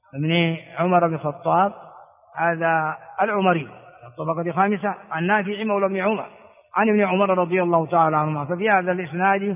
بن عمر بن الخطاب هذا العمري الطبقة الخامسة، عن نافع مولى بن عمر عن ابن عمر رضي الله تعالى عنهما. ففي هذا الإسناد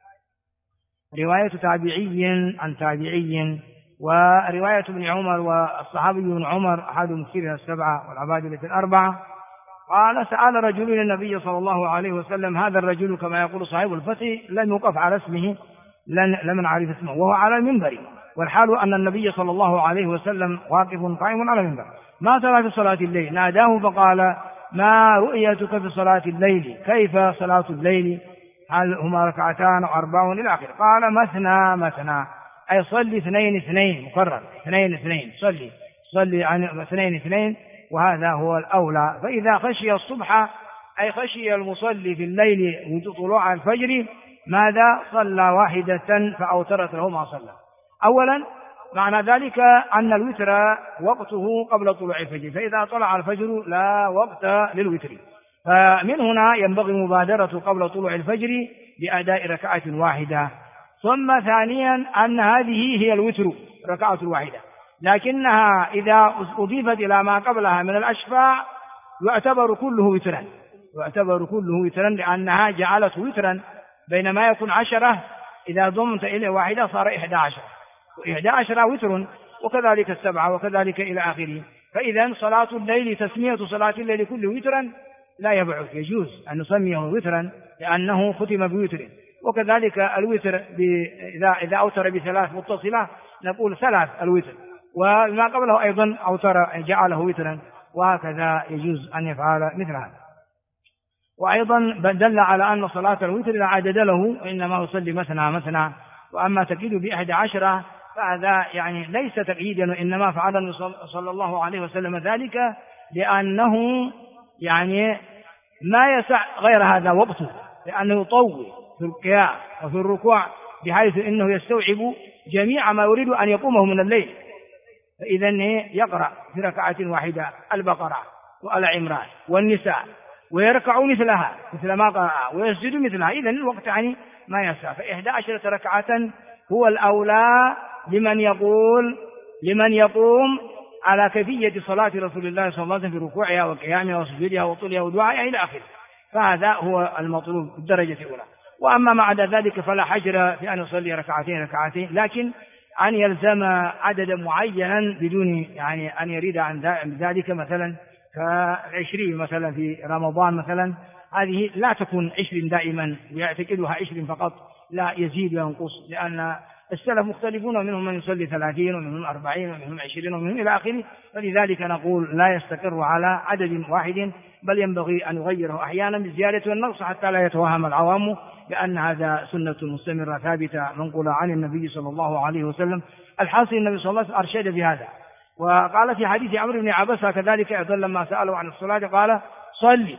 رواية تابعي عن تابعي، ورواية ابن عمر والصحابي ابن عمر أحد مكثرها السبعة والعبادلة الأربعة. قال: سأل رجل النبي صلى الله عليه وسلم، هذا الرجل كما يقول صاحب الفتح لم يوقف على اسمه، لم نعرف اسمه، وهو على المنبر، والحال أن النبي صلى الله عليه وسلم واقف قائم على المنبر. ما ترى في صلاة الليل؟ ناداه فقال: ما رؤيتك في صلاة الليل؟ كيف صلاة الليل؟ هل هما ركعتان أو أربع إلى آخره؟ قال: مثنى مثنى، أي صلي اثنين اثنين، مكرر اثنين اثنين، صلي عن اثنين اثنين، وهذا هو الأولى. فإذا خشي الصبح أي خشي المصلي في الليل طلوع الفجر، ماذا؟ صلى واحدة فأوترت له ما صلى. أولا معنى ذلك أن الوتر وقته قبل طلوع الفجر، فإذا طلع الفجر لا وقت للوتر، فمن هنا ينبغي المبادرة قبل طلوع الفجر بأداء ركعة واحدة. ثم ثانيا أن هذه هي الوتر، ركعة واحدة، لكنها إذا أضيفت إلى ما قبلها من الأشفاع يعتبر كله وترا، لأنها جعلت وترا، بينما يكون 10 إذا ضمت إليه واحدة صار 11، و11 وتر، وكذلك 7، وكذلك إلى آخره. فإذا صلاة الليل، تسمية صلاة الليل كله وترا لا يبعث، يجوز أن نسميه وترا لأنه ختم بوتر. وكذلك الوتر إذا أوتر ب3 متصلة نقول 3 الوتر، وما قبله أيضا أوتر جعله وترا، وهكذا يجوز أن يفعل مثل هذا. وأيضا دل على أن صلاة الوتر لا عدد له، وإنما يصلي مثنى مثنى. وأما تقييد ب11 فهذا يعني ليس تقييدا، وإنما فعل النبي صلى الله عليه وسلم ذلك لأنه يعني ما يسع غير هذا وقته، لأنه يطول في القيام وفي الركوع بحيث إنه يستوعب جميع ما يريد أن يقومه من الليل. فإذا يقرأ في ركعة واحدة البقرة وآل عمران والنساء، ويركع مثلها مثل ما قرأ، ويسجد مثلها. إذن الوقت يعني ما يسع. ف11 ركعة هو الأولى لمن يقوم على كيفية صلاة رسول الله صلى الله عليه وسلم في ركوعها وقيامها وسجودها وطولها ودعائها إلى آخره. فهذا هو المطلوب بالدرجة الأولى. وأما بعد ذلك فلا حجر في أن يصلي ركعتين، لكن أن يلزم عددا معينا بدون يعني أن يريد عن ذلك، مثلا ك20 مثلا في رمضان مثلا، هذه لا تكون 20 دائما ويعتقدها 20 فقط، لا يزيد وينقص، لأن السلف مختلفون، ومنهم من يصلي 30 ومنهم 40 ومنهم 20 ومنهم إلى آخره. فلذلك نقول لا يستقر على عدد واحد، بل ينبغي أن يغيره أحيانا بالزيادة والنقص حتى لا يتوهم العوام، لأن هذا سنة مستمرة ثابتة منقولة عن النبي صلى الله عليه وسلم. الحاصل النبي صلى الله عليه وسلم أرشد بهذا. وقال في حديث عمرو بن عبسة كذلك أيضا لما سألوا عن الصلاة قال: صلي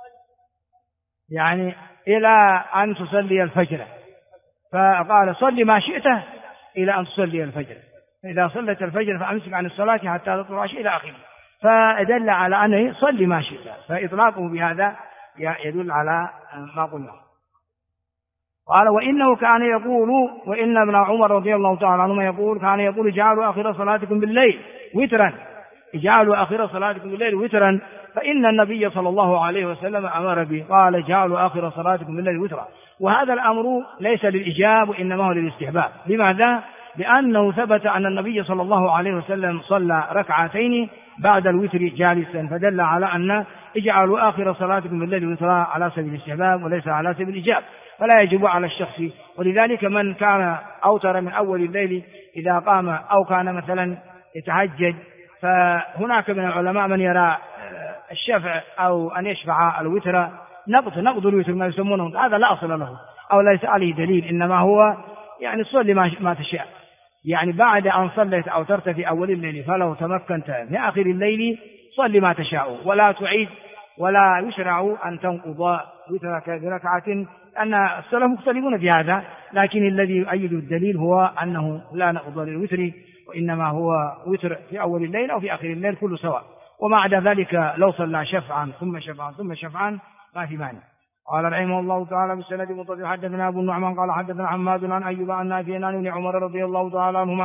يعني إلى أن تصلي الفجر، فقال: صلي ما شئت إلى أن تصلي الفجر، إذا صلت الفجر فأمسك عن الصلاة حتى تطلع إلى آخره. فدل على أنه صلي ما شئت، فإطلاقه بهذا يدل على ما قلنا. قال: وإنه كان يقول، وإن ابن عمر رضي الله تعالى عنهما يقول، كان يقول: اجعلوا آخر صلاتكم بالليل وترا، اجعلوا آخر صلاتكم بالليل وترا، فإن النبي صلى الله عليه وسلم أمر به، قال: اجعلوا آخر صلاتكم بالليل وترا. وهذا الأمر ليس للإجاب وإنما هو للاستحباب. لماذا؟ لأنه ثبت أن النبي صلى الله عليه وسلم صلى ركعتين بعد الوتر جالسا، فدل على أن اجعلوا آخر صلاتكم بالليل وترا على سبيل الاستحباب وليس على سبيل الإجاب، فلا يجب على الشخص. ولذلك من كان أوتر من أول الليل إذا قام، أو كان مثلا يتهجد، فهناك من العلماء من يرى الشفع أو أن يشفع الوتر نقض الوتر ما يسمونه، هذا لا أصل له أو ليس عليه دليل، إنما هو يعني صلي ما تشاء. يعني بعد أن صليت أو أوترت في أول الليل فلو تمكنت في آخر الليل صلي ما تشاء، ولا تعيد، ولا يشرع أن تنقض وترك بركعة، أن السلف مختلفون في هذا، لكن الذي يؤيد الدليل هو أنه لا نقض للوتر، وإنما هو وتر في أول الليل أو في آخر الليل كله سواء. وما عدا ذلك لو صلى شفعا ثم شفعا ثم شفعا ما في مانع. قال رحمه الله تعالى بالسند المتصل: حدثنا أبو النعمان قال حدثنا حماد عن أيوب عن نافع عن ابن عمر رضي الله تعالى عنهما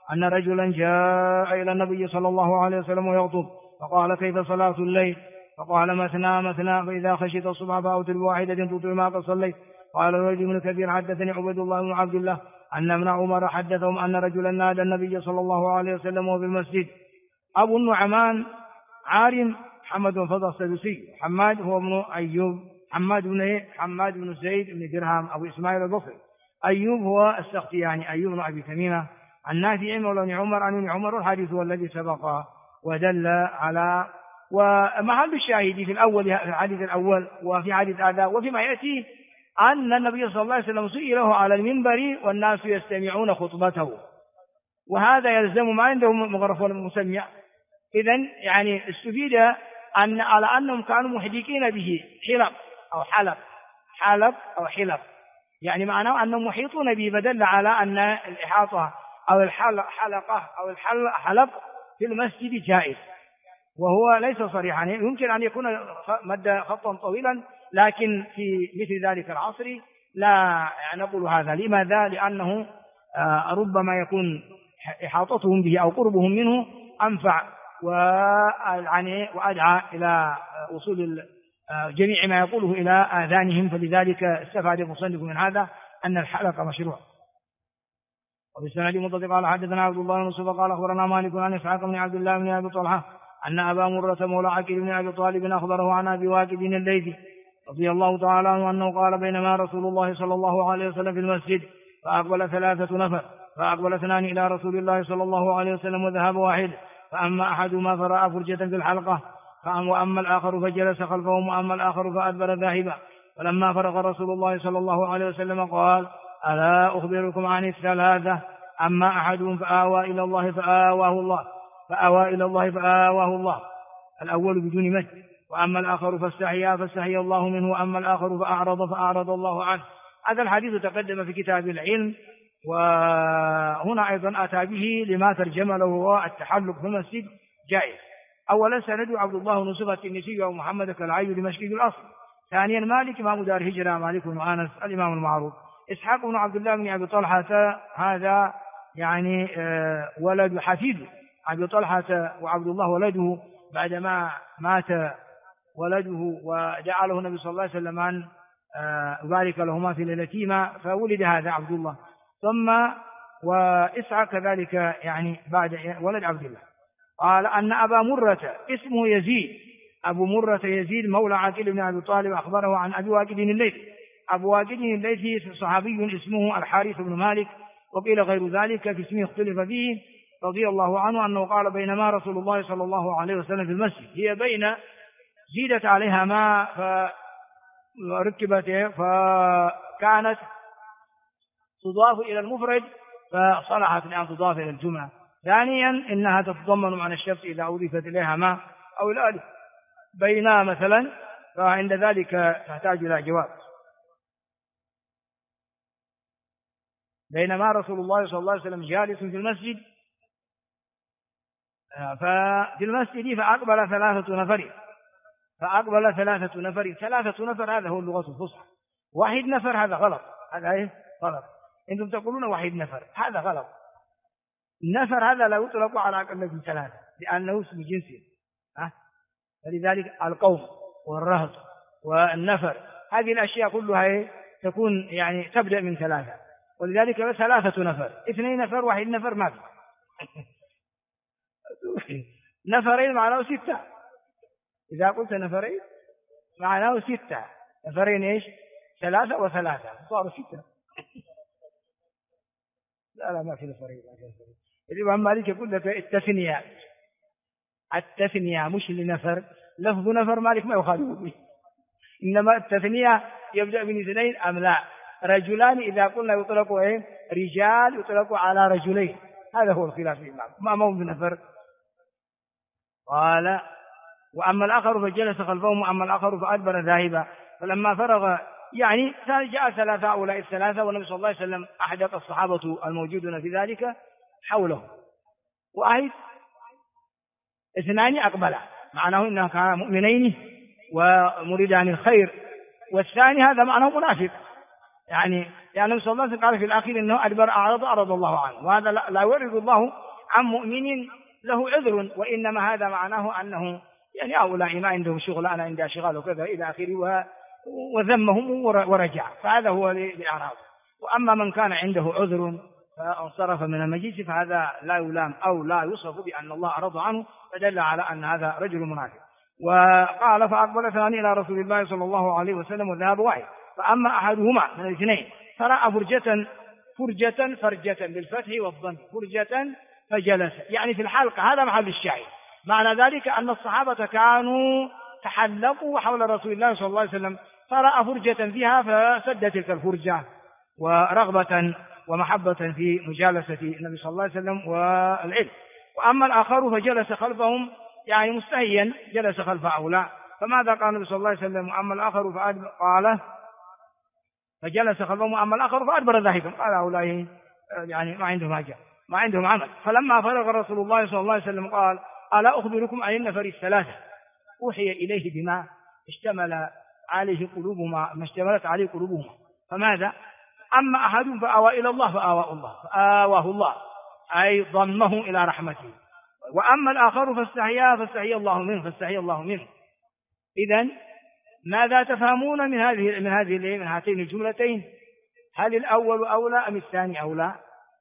أن رجلا جاء إلى النبي صلى الله عليه وسلم ويخطب فقال كيف صلاة الليل؟ فقال مثنى مثنى فإذا خشيت الصبح فأوتر بواحدة تطيع ما قد صليت. قال الوليد بن كثير حدثني عبيد الله بن عبد الله أن ابن عمر حدثهم أن رجلا نادى النبي صلى الله عليه وسلم وفي المسجد. أبو النعمان عارم محمد بن فضل السدوسي، حماد هو ابن أيوب، حماد بن زيد بن درهم أبو إسماعيل البصري، أيوب هو السختياني أيوب بن أبي تميمة، عن نافع مولى بن عمر عن ابن عمر، الحديث هو الذي سبق ودل على. ومحل الشاهد في الأول في الحديث الأول وفي حديث هذا وفيما يأتي أن النبي صلى الله عليه وسلم سئله على المنبر والناس يستمعون خطبته، وهذا يلزم ما عندهم مغرفون مسمع. إذن يعني استفيد أن على أنهم كانوا محدقين به حلق أو حلق، يعني معناه أنهم محيطون به، بدل على أن الإحاطة أو الحلقة أو الحلق في المسجد جائز، وهو ليس صريحا. يمكن أن يكون مد خطا طويلا، لكن في مثل ذلك العصر لا نقول هذا. لماذا؟ لأنه ربما يكون إحاطتهم به أو قربهم منه أنفع وأدعى إلى وصول جميع ما يقوله إلى آذانهم، فلذلك استفاد المصنف من هذا أن الحلق مشروع. وبالسند مضطرق قال حدثنا عبد الله بن يوسف قال أخبرنا مالك عن إسحاق بن عبد الله بن أبي طلحة أن أبا مرة مولى عقيل بن أبي طالب أخبره عن أبي واقد الليثي رضي الله تعالى عنه أنه قال بينما رسول الله صلى الله عليه وسلم في المسجد فأقبل 3 نفر، فأقبل 2 إلى رسول الله صلى الله عليه وسلم وذهب واحد، فأما أحدهما فرأى فرجة في الحلقة، وأما الآخر فجلس خلفهم، وأما الآخر فأدبر ذاهبا. فلما فرغ رسول الله صلى الله عليه وسلم قال ألا أخبركم عن الثلاثة؟ أما أحدهم فآوى إلى الله فآواه الله الأول بدون مد، وأما الآخر فاستحيا الله منه، وأما الآخر فأعرض الله عنه. هذا الحديث تقدم في كتاب العلم، وهنا أيضا أتى به لما ترجم له هو التحلق في المسجد جائز. أولا سند عبد الله بن صفة التنسي ومحمد كالعي دمشقي الأصل. ثانيا مالك إمام دار هجرة مالك بن أنس الإمام المعروف. إسحاق بن عبد الله بن أبي طلحة هذا يعني ولد حفيد أبي طلحة، وعبد الله ولده بعدما مات ولده وجعله النبي صلى الله عليه وسلم أن يبارك لهما في اليتيمة، فولد هذا عبد الله. ثم وإسحاق كذلك يعني بعد ولد عبد الله. قال أن أبا مرة اسمه يزيد، أبو مرة يزيد مولى عقيل بن أبي طالب أخبره عن أبي واقد الليثي. أبو واقد الليثي صحابي اسمه الحارث بن مالك، وقيل غير ذلك في اسمه اختلف فيه، رضي الله عنه أنه قال بينما رسول الله صلى الله عليه وسلم في المسجد، هي بين زيدت عليها ما فركبت فكانت تضاف إلى المفرد فصلحت أن تضاف إلى الجمعة. ثانيا إنها تتضمن معنى الشرط إذا أضيفت إليها ما أو الألف بينا مثلا، فعند ذلك تحتاج إلى جواب. بينما رسول الله صلى الله عليه وسلم جالس في المسجد، ففي المسجد فأقبل 3 نفر. 3 نفر هذا هو اللغة الفصحى. 1 نفر هذا غلط، هذا غلط. أنتم تقولون 1 نفر، هذا غلط. النفر هذا لا يطلق على أقل من 3 لأنه اسم جنسي، فلذلك القوم والرهط والنفر هذه الأشياء كلها تكون يعني تبدأ من 3، ولذلك 3 نفر. 2 نفر 1 نفر ما في. نفرين معناه 6. إذا قلت نفرين معناه 6. نفرين إيش؟ 3 و3 صاروا 6. لا ما في نفرين. الإمام مالك يقول لك التثنية مش لنفر. لفظ نفر مالك ما يخالف به، إنما التثنية يبدأ من 2 أم لا. رجلان إذا قلنا يطلق رجال يطلق على رجلين، هذا هو الخلاف في الإمام، ما هو بنفر. قال وأما الآخر فجلس خلفهم، وأما الآخر فأدبر ذاهبا. فلما فرغ يعني جاء 3 أولئك 3، والنبي صلى الله عليه وسلم أحدث الصحابة الموجودون في ذلك حوله، وأيضا 2 أقبلا، معناه إنه كان مؤمنين ومريدان الخير، والثاني هذا معناه منافق، يعني يعني النبي صلى الله عليه وسلم قال في الأخير إنه أدبر أعرض الله عنه، وهذا لا يورد الله عن مؤمن له عذر، وإنما هذا معناه أنه يعني هؤلاء ما عندهم شغل، أنا عندي أشغال وكذا إلى آخره، وذمهم ورجع، فهذا هو الإعراض. وأما من كان عنده عذر فانصرف من المجلس فهذا لا يلام أو لا يوصف بأن الله أعرض عنه، فدل على أن هذا رجل منافق. وقال فأقبل ثاني إلى رسول الله صلى الله عليه وسلم والذهاب واحد، فأما أحدهما من الاثنين فرأى فرجة بالفتح والضم، فرجة فجلس، يعني في الحلقة، هذا محل الشاهد. معنى ذلك أن الصحابة كانوا تحلقوا حول رسول الله صلى الله عليه وسلم، فرأى فرجة فيها فسد تلك الفرجة، ورغبة ومحبة في مجالسة النبي صلى الله عليه وسلم والعلم. وأما الآخر فجلس خلفهم، يعني مستهيا جلس خلف هؤلاء. فماذا قال النبي صلى الله عليه وسلم؟ وأما الآخر قال فجلس خلفهم، وأما الآخر فأدبر ذاهبا، قال هؤلاء يعني ما عندهم حاجة، ما عندهم عمل. فلما فرغ رسول الله صلى الله عليه وسلم قال ألا أخبركم عن النفر الثلاثة أوحي إليه بما اشتمل عليه قلوبهما، ما اشتملت عليه قلوبهما. فماذا؟ أما أحد فآوى إلى الله فآواه الله، أي ضمه إلى رحمته. وأما الآخر فاستحيا الله منه. إذن ماذا تفهمون من هاتين الجملتين؟ هل الأول أولى أم الثاني أولى؟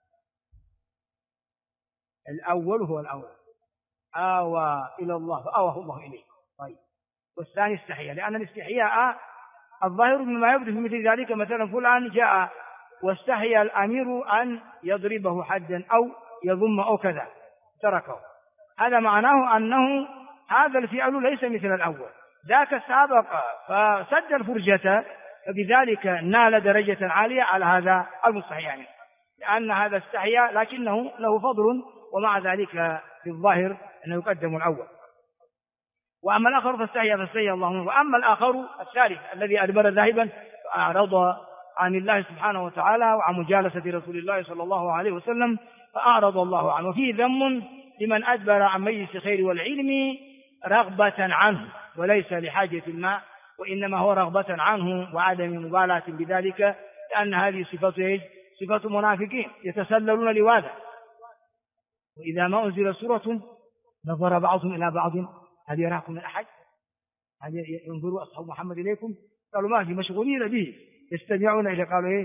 الأول هو الأولى، آوى إلى الله فآواه الله إليه. طيب، والثاني استحيا، لأن الاستحياء الظاهر مما يبدو في مثل ذلك، مثلا فلان جاء واستحيا الأمير أن يضربه حدا أو يضم أو كذا تركه، هذا معناه أنه هذا الفعل ليس مثل الأول، ذاك سابق فسد الفرجة، فبذلك نال درجة عالية على هذا المستحيا عنه، لأن هذا استحيا لكنه له فضل، ومع ذلك في الظاهر أنه يقدم الأول. وأما الآخر فاستحيا الله منه. وأما الآخر الثالث الذي أدبر ذاهبا فأعرض عن الله سبحانه وتعالى وعن مجالسة رسول الله صلى الله عليه وسلم فأعرض الله عنه. وفيه ذم لمن أدبر عن مجلس الخير والعلم رغبة عنه وليس لحاجة ما، وإنما هو رغبة عنه وعدم مبالاة بذلك، لأن هذه صفة منافقين يتسللون لواذا. وإذا ما أنزل سورة نظر بعضهم إلى بعض هل يراكم من أحد، هل ينظروا أصحاب محمد إليكم؟ قالوا ما في، مشغولين به، يستمعون إلى قالوا إيه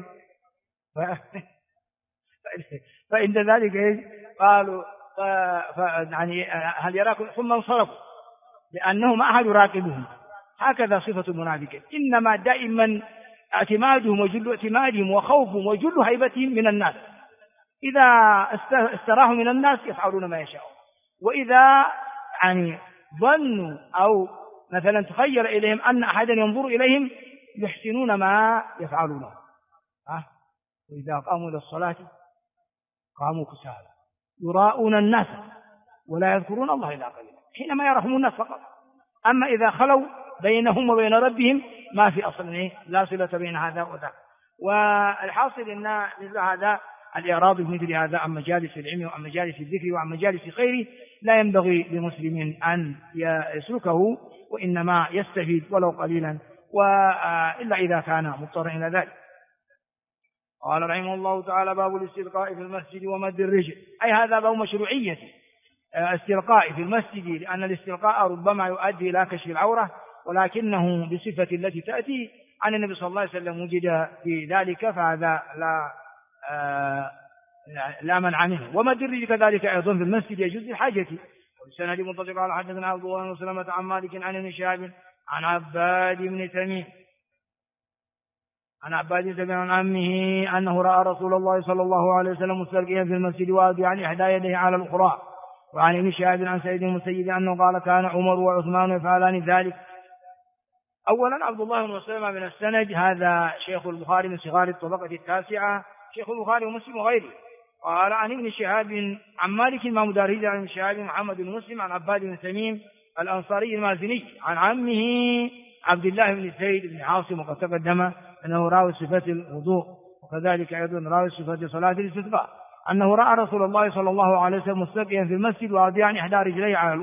فإن ذلك إيه قالوا يعني هل يراكم، ثم انصرفوا لأنه ما أحد يراقبهم. هكذا صفة المنافقين، إنما دائما اعتمادهم وجل اعتمادهم وخوفهم وجل هيبتهم من الناس. إذا استراحوا من الناس يفعلون ما يشاءون، وإذا يعني ظنوا أو مثلا تخيل إليهم أن أحدا ينظر إليهم يحسنون ما يفعلونه. وإذا قاموا إلى الصلاة قاموا كسالى يراءون الناس ولا يذكرون الله إلا قليلا، حينما يرحمون الناس فقط. أما إذا خلوا بينهم وبين ربهم ما في أصل لا صلة بين هذا وذاك. والحاصل أن مثل هذا الإعراض مثل هذا عن مجالس العلم وعن مجالس الذكر وعن مجالس خيره لا ينبغي لمسلم أن يسلكه، وإنما يستفيد ولو قليلا، إلا إذا كان مضطرا إلى ذلك. قال رحمه الله تعالى باب الاستلقاء في المسجد ومد الرجل، أي هذا باب مشروعية استلقاء في المسجد، لأن الاستلقاء ربما يؤدي إلى كشف العورة، ولكنه بصفة التي تأتي عن النبي صلى الله عليه وسلم وجد في ذلك، فهذا لا منع منه. ومد الرجل كذلك أيضا في المسجد يجوز للحاجة. والسند متصل على حدثنا عبد الله بن سلمة عن مالك عن ابن شهاب عن عباد بن تميم عن عمه أنه رأى رسول الله صلى الله عليه وسلم مستلقيا في المسجد واضعا إحدى يديه على الأخرى. وعن ابن شهاب عن سعيد المسيب أنه قال كان عمر وعثمان يفعلان ذلك. أولا عبد الله بن سلمة من السند، هذا شيخ البخاري من صغار الطبقة التاسعة، شيخ البخاري ومسلم وغيره. قال عن ابن شهاب عن مالك إمام داريد عن ابن شهاب محمد بن مسلم عن عباد بن تميم الأنصاري المازني عن عمه عبد الله بن زيد بن عاصم، وقد تقدم أنه راوي صفة الوضوء، وكذلك أيضا راوي صفة صلاة الاستسقاء، أنه رأى رسول الله صلى الله عليه وسلم مستلقيا في المسجد واضعا إحدى رجليه على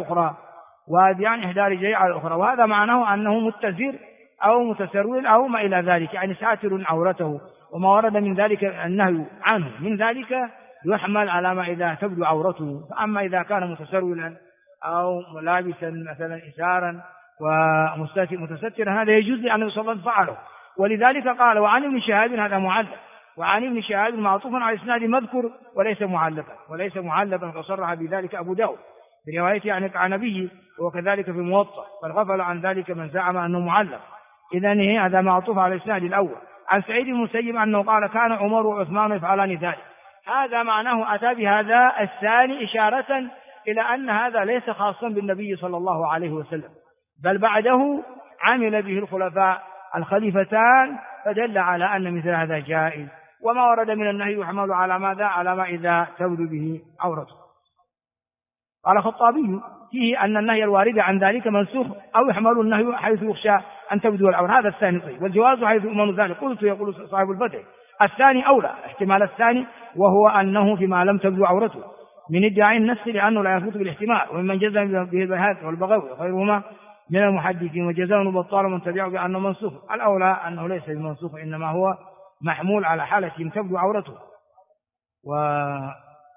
الأخرى، وهذا معناه أنه متزر أو متسرول أو ما إلى ذلك، يعني ساتر عورته. وما ورد من ذلك النهي عنه من ذلك يحمل على ما إذا تبدو عورته. فأما إذا كان متسرولا أو ملابسا مثلا إزارا ومتسترا هذا يجوز لأنه صلى الله عليه وسلم فعله. ولذلك قال وعن ابن شهاب هذا معلق، وعن ابن شهاب معطوف على إسناد مذكر وليس معلقا فصرح بذلك أبو داود بروايته عن العنبي، وكذلك في الموطأ، فالغفل عن ذلك من زعم أنه معلق. إذن هذا معطوف على الإسناد الأول. عن سعيد بن المسيب أنه قال كان عمر وعثمان يفعلان ذلك. هذا معناه أتى بهذا الثاني إشارة إلى أن هذا ليس خاصا بالنبي صلى الله عليه وسلم، بل بعده عمل به الخلفاء الخليفتان، فدل على أن مثل هذا جائز. وما ورد من النهي يحمل على ماذا؟ على ما إذا تبدو به عورته. قال الخطابي فيه أن النهي الوارد عن ذلك منسوخ، أو يحمل النهي حيث يخشى أن تبدو العورة. هذا الثاني طيب، والجواز حيث يؤمن ذلك. قلت يقول صاحب الفتح الثاني أولى، احتمال الثاني وهو أنه فيما لم تبدو عورته من ادعاء النفس لأنه لا يفوت بالاحتمال، وممن جزم به البيهقي والبغوي وغيرهما من المحدثين، وجزاهم البطال ومن تبعه بأنه منسوخ. الأولى أنه ليس بمنسوخ، إنما هو محمول على حالة تبدو عورته. وقال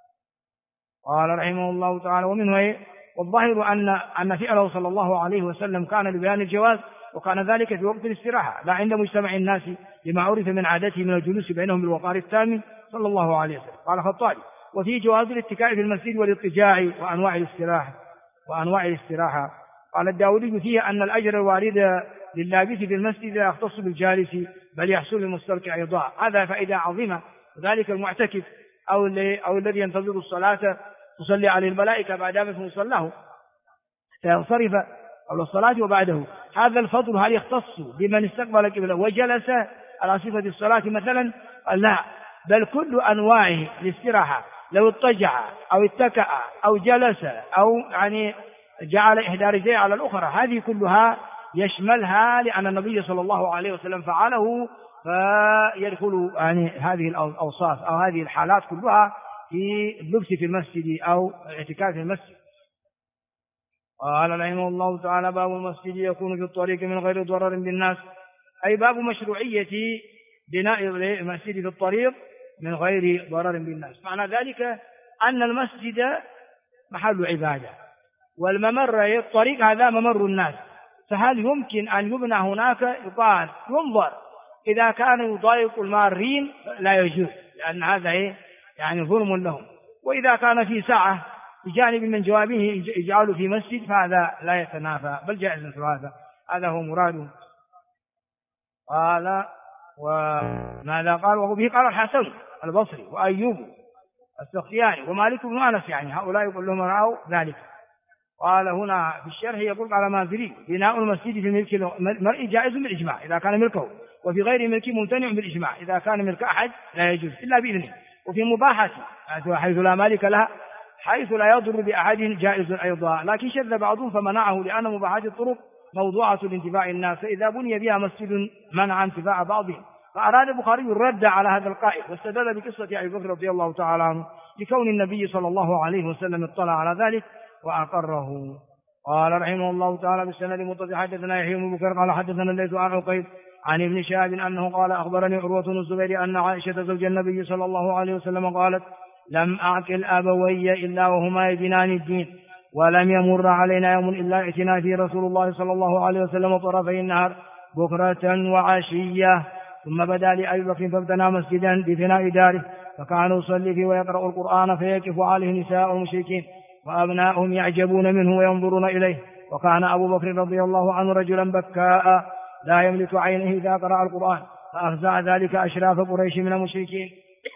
رحمه الله تعالى ومنه والظاهر أن فعله صلى الله عليه وسلم كان لبيان الجواز، وكان ذلك في وقت الاستراحة لا عند مجتمع الناس، لما عرف من عادته من الجلوس بينهم بالوقار التام صلى الله عليه وسلم. قال الخطابي وفي جواز الاتكاء في المسجد والاضطجاع وأنواع الاستراحة. قال الداودي فيه أن الأجر الوارد لللابس في المسجد لا يختص بالجالس بل يحصل للمستركع أيضا. هذا فائدة عظيمة. وذلك المعتكف أو الذي ينتظر الصلاة تصلي عليه الملائكة بعد ما مصلاه سينصرف قبل الصلاة وبعده. هذا الفضل هل يختص بمن استقبل القبلة وجلس على صفة الصلاة مثلا؟ لا، بل كل أنواع الاستراحة، لو اضطجع أو اتكأ أو جلس أو يعني جعل إحدى رجليه على الأخرى، هذه كلها يشملها، لأن النبي صلى الله عليه وسلم فعله، فيدخل يعني هذه الأوصاف أو هذه الحالات كلها في اللبس في المسجد أو الاعتكاف في المسجد. قال رحمه الله تعالى باب المسجد يكون في الطريق من غير ضرر بالناس، أي باب مشروعية بناء المسجد في الطريق من غير ضرر بالناس. معنى ذلك أن المسجد محل عبادة، والممر الطريق هذا ممر الناس، فهل يمكن أن يبنى هناك؟ يقال ينظر، إذا كان يضايق المارين لا يجوز، لأن هذا يعني ظلم لهم. وإذا كان في ساعة بجانب من جوابه يجعله في مسجد فهذا لا يتنافى بل جائز مثل هذا هو مراده. قال وماذا قال؟ وبه قال الحسن البصري وأيوب السختياني ومالك بن أنس، يعني هؤلاء كلهم رأوا ذلك. قال هنا في الشرح يقول على مازري بناء المسجد في ملك المرء جائز بالإجماع إذا كان ملكه، وفي غير ملكه ممتنع بالإجماع إذا كان ملك أحد لا يجوز إلا بإذنه، وفي مباحة حيث لا مالك لها حيث لا يضر بأحد جائز أيضا، لكن شذ بعضهم فمنعه لأن مباحات الطرق موضوعة لانتفاع الناس، فإذا بني بها مسجد منع انتفاع بعضهم. فأراد البخاري الرد على هذا القائل، واستدل بقصة أبي بكر رضي الله تعالى عنه لكون النبي صلى الله عليه وسلم اطلع على ذلك وأقره. قال رحمه الله تعالى بالسند المتصل حدثنا يحيى بن بكر قال حدثنا الليث عن عقيل عن ابن شهاب أنه قال أخبرني عروة بن الزبير أن عائشة زوج النبي صلى الله عليه وسلم قالت لم أعقل أبوي إلا وهما يدينان الدين، ولم يمر علينا يوم إلا ائتنا فيه رسول الله صلى الله عليه وسلم طرفي النهار بكرة وعشية. ثم بدا لأبي بكر فابتنى مسجدا بفناء داره، فكان يصلي فيه ويقرأ القرآن فيكف عليه نساء المشركين وأبناؤهم يعجبون منه وينظرون إليه. وكان أبو بكر رضي الله عنه رجلا بكاء لا يملك عينه إذا قرأ القرآن، فأفزع ذلك أشراف قريش من المشركين.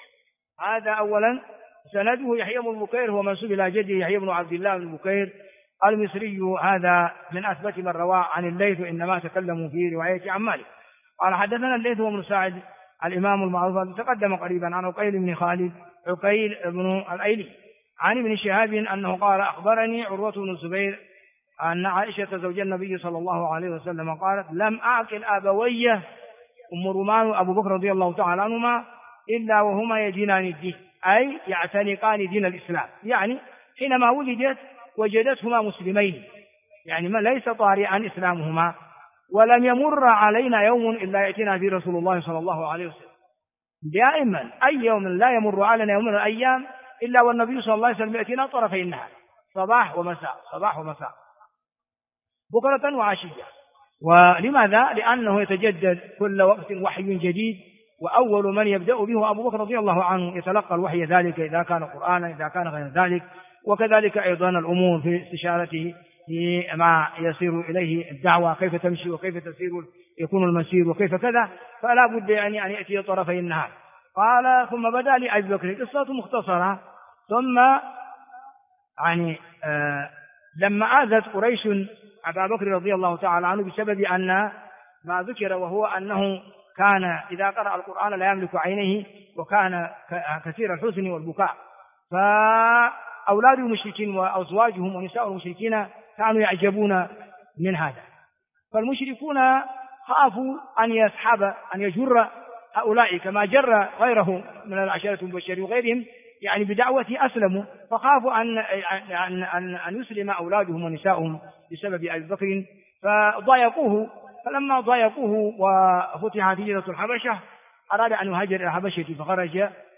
هذا أولا. سنده يحيى بن بكير هو منسوب إلى جده يحيى بن عبد الله بن بكير المصري، هذا من أثبت من رواه عن الليث، إنما تكلموا في رواية عن مالك. قال حدثنا الليث وابن سعد الإمام المعروف تقدم قريبا عن عقيل بن خالد عقيل بن الأيلي عن ابن شهاب أنه قال أخبرني عروة بن الزبير أن عائشة زوج النبي صلى الله عليه وسلم قالت لم أعقل أبوي أم رومان وأبو بكر رضي الله تعالى عنهما إلا وهما يدينان الدين، أي يعتنقان دين الإسلام، يعني حينما ولدت وجدتهما مسلمين، يعني ما ليس طارئا إسلامهما، ولم يمر علينا يوم إلا يأتينا في رسول الله صلى الله عليه وسلم. دائما أي يوم لا يمر علينا يوم من الأيام إلا والنبي صلى الله عليه وسلم يأتينا طرفي النهار، صباح ومساء صباح ومساء، بكرة وعشية. ولماذا؟ لأنه يتجدد كل وقت وحي جديد، وأول من يبدأ به أبو بكر رضي الله عنه يتلقى الوحي ذلك إذا كان قرآنا إذا كان غير ذلك. وكذلك أيضا الأمور في استشارته في ما يصير إليه الدعوة، كيف تمشي وكيف تسير يكون المسير وكيف كذا، فلا بد يعني أن يأتي طرفي النهار. قال ثم بدأ لأبي بكر، قصة مختصرة. ثم يعني لما آذت قريش أبا بكر رضي الله تعالى عنه بسبب أن ما ذكر، وهو أنه كان إذا قرأ القرآن لا يملك عينيه، وكان كثير الحزن والبكاء، فأولاد المشركين وأزواجهم ونساء المشركين كانوا يعجبون من هذا. فالمشركون خافوا أن يجر هؤلاء كما جر غيره من العشرة المبشرين وغيرهم يعني بدعوته أسلموا، فخافوا أن يسلم أولادهم ونساؤهم بسبب أبي بكر، فضايقوه. فلما ضايقوه وفتحت هجرة الحبشة أراد أن يهاجر إلى الحبشة، فخرج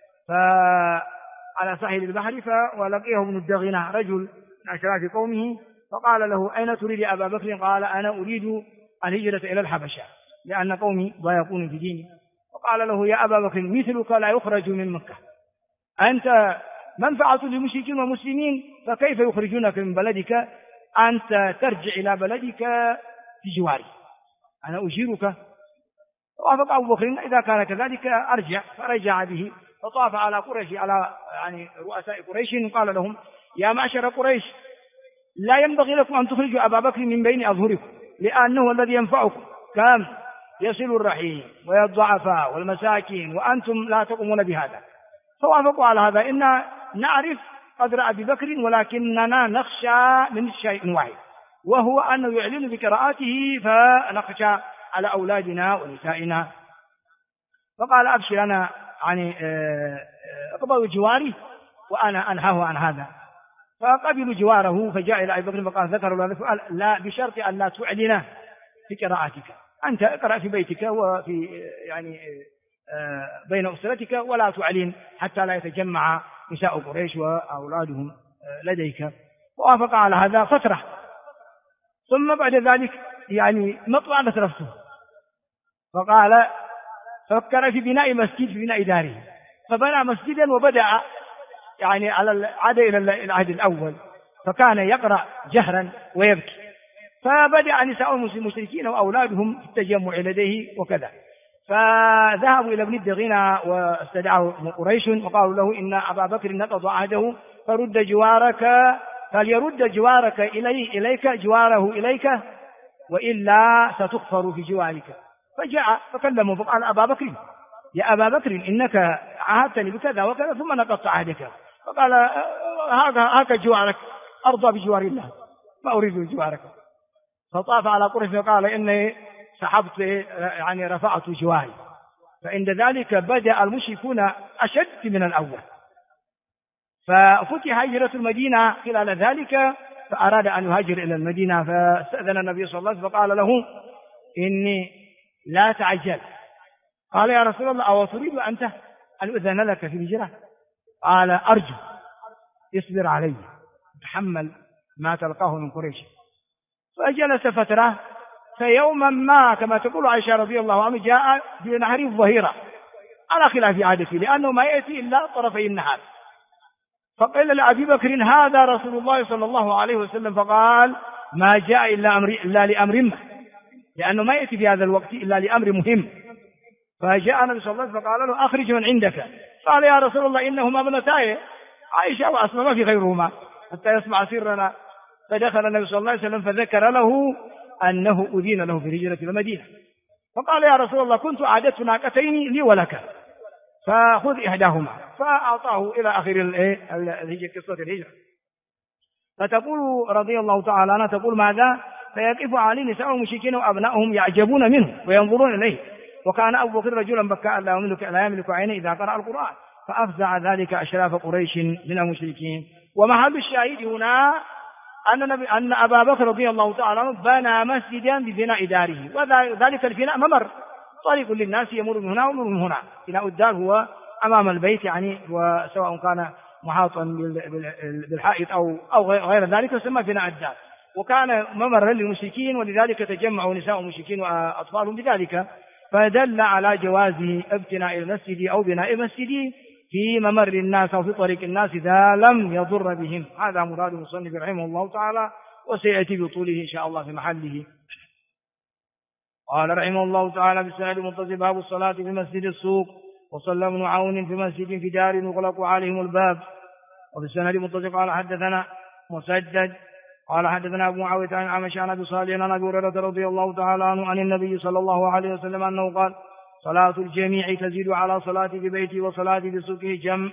على ساحل البحر ولقيه ابن الدغنة رجل من أشراف قومه، فقال له أين تريد أبا بكر؟ قال أنا أريد الهجرة إلى الحبشة لأن قومي ضايقوني في ديني. فقال له يا أبا بكر مثلك لا يخرج من مكة، أنت منفعة للمشركين والمسلمين، فكيف يخرجونك من بلدك؟ أنت ترجع إلى بلدك في جواري، أنا أجيرك. وافق أبو بكر إذا كان كذلك أرجع، فرجع به فطاف على قريش على يعني رؤساء قريش وقال لهم يا معشر قريش لا ينبغي لكم أن تخرجوا أبا بكر من بين أظهركم، لأنه الذي ينفعكم كم يصل الرحيم والضعفاء والمساكين، وأنتم لا تقومون بهذا. فوافقوا على هذا. إن نعرف قدر أبي بكر، ولكننا نخشى من شيء واحد، وهو أنه يعلن بقراءته فنخشى على أولادنا ونسائنا. فقال أبشر أنا يعني أقبل جواري وأنا أنهاه عن هذا. فقبلوا جواره، فجاء إلى أبي بكر فقال ذكر له لا بشرط أن لا تعلن في قراءتك، أنت اقرأ في بيتك وفي يعني بين أسرتك ولا تعلن حتى لا يتجمع نساء قريش وأولادهم لديك. ووافق على هذا فترة، ثم بعد ذلك يعني مطلعت نفسه، فقال فكر في بناء مسجد في بناء داره، فبنى مسجدا وبدأ يعني عاد إلى العهد الأول، فكان يقرأ جهرا ويبكي، فبدأ نساء المشركين وأولادهم في التجمع لديه وكذا. فذهبوا إلى ابن الدغنة واستدعوا قريش وقالوا له إن أبا بكر نقض عهده فرد جوارك، فليرد جوارك إليك جواره إليك وإلا ستكفر في جوارك. فجاء فكلمه فقال أبا بكر يا أبا بكر إنك عاهدتني بكذا وكذا ثم نقضت عهدك. فقال هاك جوارك، أرضى بجوار الله ما أريد جوارك. فطاف على قريش وقال إني سحبت يعني رفعت جواري. فعند ذلك بدأ المشركون أشد من الأول، ففتح هجرة المدينة خلال ذلك، فأراد أن يهاجر إلى المدينة، فاستأذن النبي صلى الله عليه وسلم فقال له إني لا تعجل. قال يا رسول الله أو تريد أنت أن أذن لك في الهجرة؟ قال أرجو اصبر علي تحمل ما تلقاه من قريش. فجلس فترة، فيوما ما كما تقول عائشة رضي الله عنها جاء بنهر الظهيرة على خلاف عادته، لأنه ما يأتي إلا طرفي النهار. فقيل لأبي بكر هذا رسول الله صلى الله عليه وسلم، فقال ما جاء إلا لأمر ما، لأنه ما يأتي في هذا الوقت إلا لأمر مهم. فجاء النبي صلى الله عليه وسلم فقال له أخرج من عندك. قال يا رسول الله إنهما ابنتاي عائشة وأسماء ما في غيرهما حتى يسمع سرنا. فدخل النبي صلى الله عليه وسلم فذكر له أنه أذين له في الهجرة إلى المدينة. فقال يا رسول الله كنت أعددت ناقتين لي ولك فخذ إحداهما، فأعطاه إلى آخر قصة الهجرة. فتقول رضي الله تعالى عنها تقول ماذا؟ فيقف عليه نساء المشركين وأبنائهم يعجبون منه وينظرون إليه، وكان أبو بكر رجلا بكاء لا يملك عينه إذا قرأ القرآن، فأفزع ذلك أشراف قريش من المشركين. ومحل الشاهد هنا أن أبا بكر رضي الله تعالى عنه بنى مسجدا ببناء داره، وذلك البناء ممر طريق للناس يمر من هنا ومر من هنا. بناء الدار هو أمام البيت يعني، وسواء كان محاطا بالحائط أو غير ذلك يسمى بناء الدار. وكان ممرا للمشركين، ولذلك تجمعوا نساء المشركين وأطفالهم بذلك، فدل على جواز ابتناء المسجد أو بناء المسجد في ممر الناس أو في طريق الناس إذا لم يضر بهم. هذا مراد المصنف رحمه الله تعالى، وسيأتي بطوله إن شاء الله في محله. قال رحمه الله تعالى: بالسند المتصل باب الصلاة في مسجد السوق. وصلى ابن عون في مسجد في دار يغلق عليهم الباب. وبالسند المتصل قال حدثنا مسدد قال حدثنا أبو معاوية عن الأعمش عن أبي صالح عن أبي هريرة رضي الله تعالى عنه عن النبي صلى الله عليه وسلم أنه قال: صلاة الجميع تزيد على صلاة في بيته وصلاة في سوقه جمع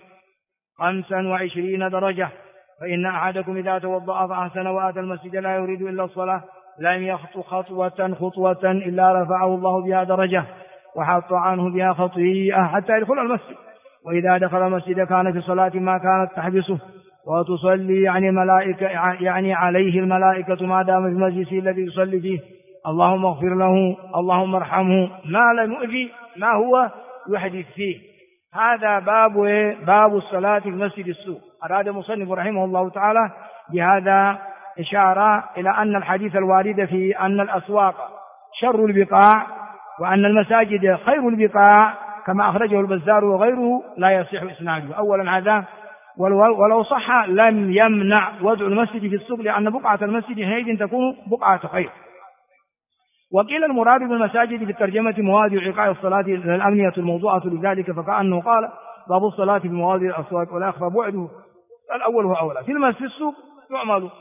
25 درجة. فإن أحدكم إذا توضأ فأحسن وأتى المسجد لا يريد إلا الصلاة لم يخطو خطوة إلا رفعه الله بها درجة وحط عنه بها خطيئة حتى يدخل المسجد. وإذا دخل المسجد كان في صلاة ما كانت تحبسه وتصلي يعني عليه الملائكة ما دام في مجلسه الذي يصلي فيه: اللهم اغفر له اللهم ارحمه ما لم يؤذي ما هو يحدث فيه. هذا باب الصلاة في مسجد السوق. أراد المصنف رحمه الله تعالى بهذا إشارة إلى أن الحديث الوارد في أن الأسواق شر البقاع وأن المساجد خير البقاع كما أخرجه البزار وغيره لا يصح إسناده. أولا هذا، ولو صح لم يمنع وضع المسجد في السوق، لأن بقعة المسجد حينئذ تكون بقعة خير. وقيل المراد بالمساجد في الترجمة مواضع إيقاع الصلاة الأمنية الموضوعة لذلك، فكأنه قال: باب الصلاة في مواضع الأسواق ولا يخفى بعده الأول هو أولى. في المسجد السوق يعمل.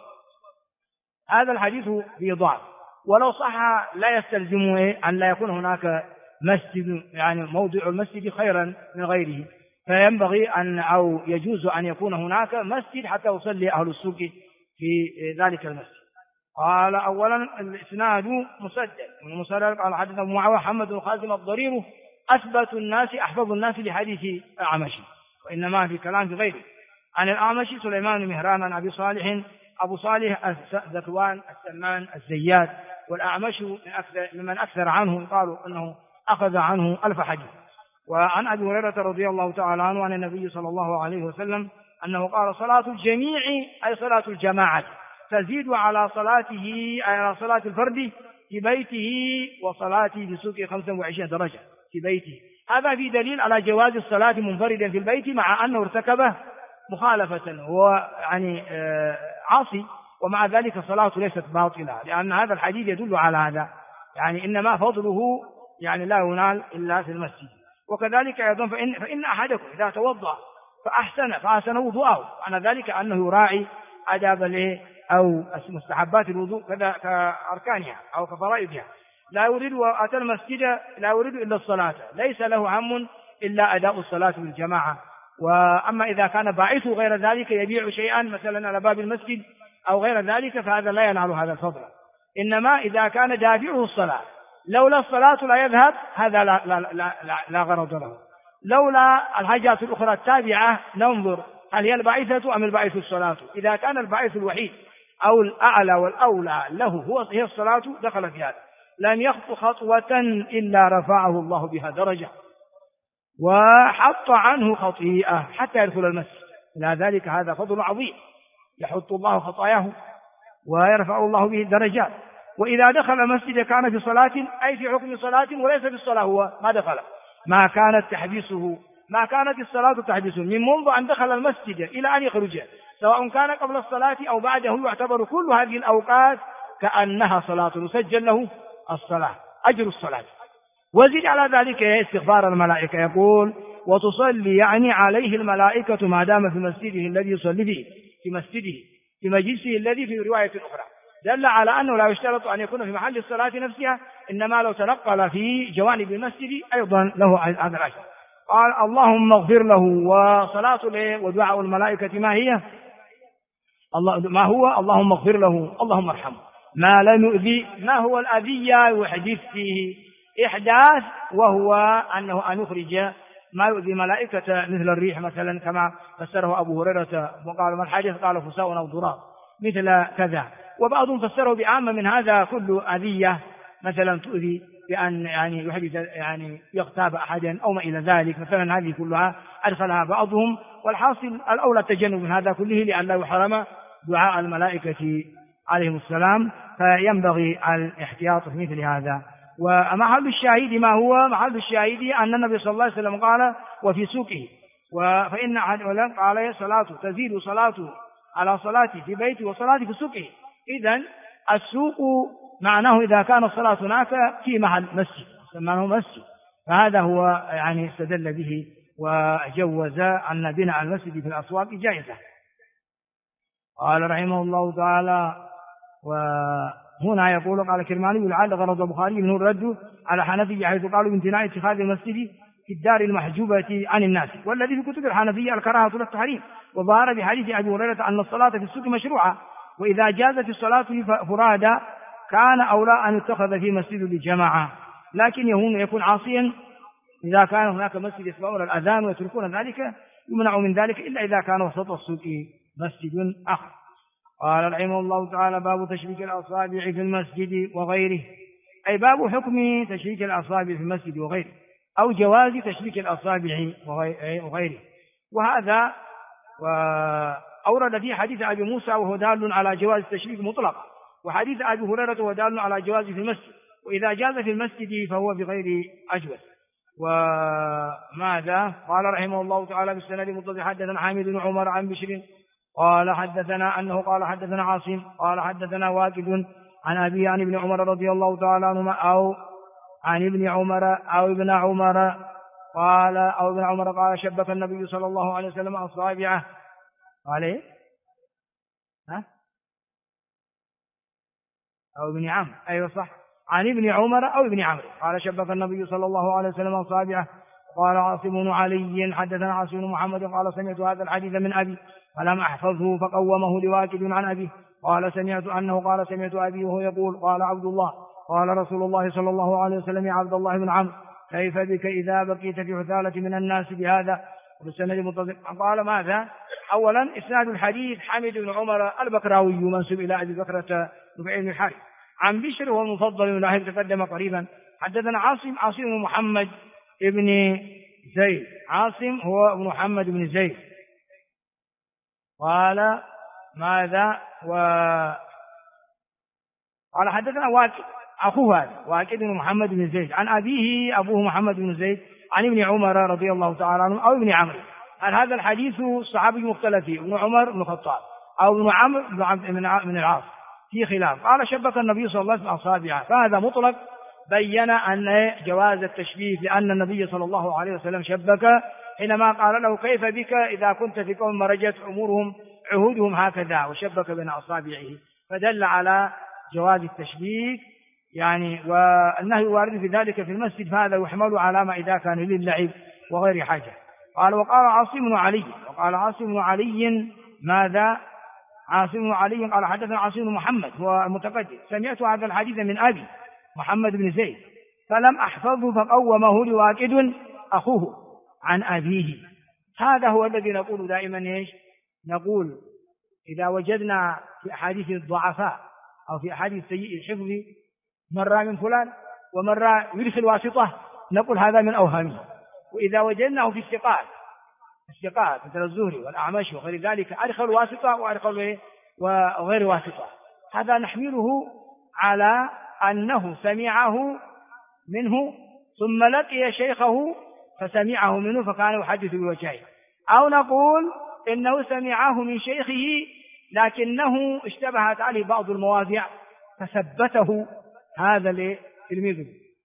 هذا الحديث فيه ضعف، ولو صح لا يستلزم أن لا يكون هناك مسجد، يعني موضع المسجد خيرا من غيره، فينبغي أو يجوز أن يكون هناك مسجد حتى يصلي أهل السوق في ذلك المسجد. قال: أولا الإسناد مسدد قال حدثنا أبو معاوية محمد بن خازم الضرير أثبت الناس أحفظ الناس لحديث الأعمش، وإنما في كلام في غيره. عن الأعمش سليمان بن مهران عن أبي صالح أبو صالح ذكوان السمان الزيات، والأعمش ممن أكثر عنه قالوا أنه أخذ عنه 1000 حديث. وعن أبي هريرة رضي الله تعالى عنه عن النبي صلى الله عليه وسلم أنه قال: صلاة الجميع أي صلاة الجماعة تزيد على صلاته على صلاة الفرد في بيته وصلاته في سوقه 25 درجة في بيته. هذا في دليل على جواز الصلاة منفردا في البيت مع أنه ارتكب مخالفة، هو يعني عاصي، ومع ذلك صلاته ليست باطلة، لأن هذا الحديث يدل على هذا، يعني إنما فضله يعني لا ينال إلا في المسجد. وكذلك أيضا فإن أحدكم إذا توضأ فأحسن وضوءه، معنى ذلك أنه يراعي آداب أو مستحبات الوضوء كأركانها أو كفرائضها. لا يريد وأتى المسجد لا يريد إلا الصلاة، ليس له هم إلا أداء الصلاة بالجماعة. وأما إذا كان باعثه غير ذلك يبيع شيئا مثلا على باب المسجد أو غير ذلك فهذا لا ينال هذا الفضل. إنما إذا كان دافعه الصلاة، لولا الصلاة لا يذهب، هذا لا غرض له. لولا الحاجات الأخرى التابعة ننظر هل هي الباعثة أم الباعث الصلاة. إذا كان الباعث الوحيد أو الأعلى والأولى له هي الصلاة دخل في هذا. لم يخطو خطوة إلا رفعه الله بها درجة وحط عنه خطيئة حتى يدخل المسجد. إلى ذلك هذا فضل عظيم يحط الله خطاياه ويرفع الله به الدرجات. وإذا دخل المسجد كان في صلاة أي في حكم صلاة وليس في الصلاة، هو ما دخل ما كانت الصلاة تحبسه من منذ أن دخل المسجد إلى أن يخرج، سواء كان قبل الصلاة أو بعده، يعتبر كل هذه الأوقات كأنها صلاة يسجل له الصلاة أجر الصلاة. وزد على ذلك استغفار الملائكة، يقول: وتصلي يعني عليه الملائكة ما دام في مسجده الذي يصلي فيه، في مسجده في مجلسه الذي في رواية أخرى، دل على أنه لا يشترط أن يكون في محل الصلاة نفسها، إنما لو تنقل في جوانب المسجد أيضا له هذا الأجر. قال: اللهم اغفر له. وصلاة ودعاء الملائكة ما هي؟ ما هو؟ اللهم اغفر له اللهم ارحمه ما لم يؤذي. ما هو الأذية يحدث فيه إحداث، وهو أنه أن يخرج ما يؤذي ملائكة مثل الريح مثلا كما فسره أبو هريرة وقال: ما الحدث؟ قال: فساء أو ضراب مثل كذا. وبعضهم فسره بعامة من هذا كل أذية مثلا تؤذي بأن يعني يحدث يعني يغتاب أحدا أو ما إلى ذلك، مثلا هذه كلها أدخلها بعضهم، والحاصل الأولى التجنب من هذا كله لئلا يحرم دعاء الملائكة عليهم السلام، فينبغي الاحتياط في مثل هذا. ومحل الشاهد ما هو محل الشاهد أن النبي صلى الله عليه وسلم قال وفي سوقه فإن أحد قال صلاة تزيد صلاته على صلاتي في بيتي وصلاتي في سوقه. إذن السوق معناه إذا كان الصلاة هناك في محل مسجد سماه مسجد، فهذا هو يعني استدل به وجوز أن بناء المسجد في الأسواق جائزة. قال رحمه الله تعالى وهنا يقول قال كرماني لعل غرض البخاري منه الرد على حنفية حيث قالوا بامتناع اتخاذ المسجد في الدار المحجوبة عن الناس، والذي في كتب الحنفية الكراهة للتحريم، وظهر بحديث أبي هريرة أن الصلاة في السوق مشروعة، وإذا جازت الصلاة فرادى كان أولى أن يتخذ في مسجد للجماعة، لكن يكون عاصيا إذا كان هناك مسجد يسمعون الأذان ويتركون ذلك يمنع من ذلك إلا إذا كان وسط السوق مسجد آخر. قال رحمه الله تعالى باب تشريك الأصابع في المسجد وغيره، أي باب حكم تشريك الأصابع في المسجد وغيره أو جواز تشريك الأصابع وغيره. وهذا أورد في حديث أبي موسى وهو دال على جواز التشريك مطلقا، وحديث أبي هريرة وهو دال على جواز في المسجد، وإذا جاز في المسجد فهو بغير أجوز. وماذا قال رحمه الله تعالى بالسند المتصل حدثنا حامد بن عمر عن بشر قال حدثنا أنه قال حدثنا عاصم قال حدثنا واكد عن أبي عن ابن عمر رضي الله تعالى عنهما أو عن ابن عمر أو ابن عمر قال شبك النبي صلى الله عليه وسلم أصابعه عليه أو ابن عمرو أيوة صح عن ابن عمر أو ابن عمرو قال شبك النبي صلى الله عليه وسلم أصابعه. قال عاصم بن علي حدثنا عاصم بن محمد قال سمعت هذا الحديث من أبي فلم أحفظه فقومه لواكد عن أبي قال سمعت أبي وهو يقول قال عبد الله قال رسول الله صلى الله عليه وسلم يا عبد الله بن عمرو كيف بك إذا بقيت في حثالة من الناس بهذا والسند متصل. قال ماذا؟ أولا إسناد الحديث حمد بن عمر البكراوي منسوب إلى أبي بكرة ربيع بن الحارث عن بشر هو المفضل من أهل تقدم قريبا. حدثنا عاصم بن محمد ابن زيد عاصم هو ابن محمد بن زيد قال ماذا قال حدثنا واكد أخوه هذا واكد بن محمد بن زيد عن أبيه أبوه محمد بن زيد عن ابن عمر رضي الله تعالى عنه أو ابن عمرو. هل هذا الحديث صحابي مختلف فيه ابن عمر بن الخطاب أو ابن عمرو بن العاص في خلاف. قال شبك النبي صلى الله عليه وسلم أصابعه فهذا مطلق بين أن جواز التشبيه لأن النبي صلى الله عليه وسلم شبك حينما قال له كيف بك إذا كنت في قوم مرجت أمورهم عهودهم هكذا وشبك بين أصابعه فدل على جواز التشبيك يعني والنهي وارد في ذلك في المسجد فهذا يحمل على ما إذا كان للعب وغير حاجة. وقال عاصم بن علي ماذا عاصم بن علي قال حدثنا عاصم بن محمد هو المتقدم سمعت هذا الحديث من أبي محمد بن زيد فلم أحفظه فقومه لواكد أخوه عن أبيه. هذا هو الذي نقول دائما إيش نقول إذا وجدنا في أحاديث الضعفاء أو في أحاديث سيء الحفظ مرة من فلان ومرة يرسل واسطة نقول هذا من أوهامه. وإذا وجدناه في الثقات مثل الزهري والأعمش وغير ذلك أدخل واسطة وأدخل وغير واسطة هذا نحمله على أنه سمعه منه ثم لقي شيخه فسمعه منه فكان يحدث بوجهه، أو نقول إنه سمعه من شيخه لكنه اشتبهت عليه بعض المواضع فثبته هذا لتلميذه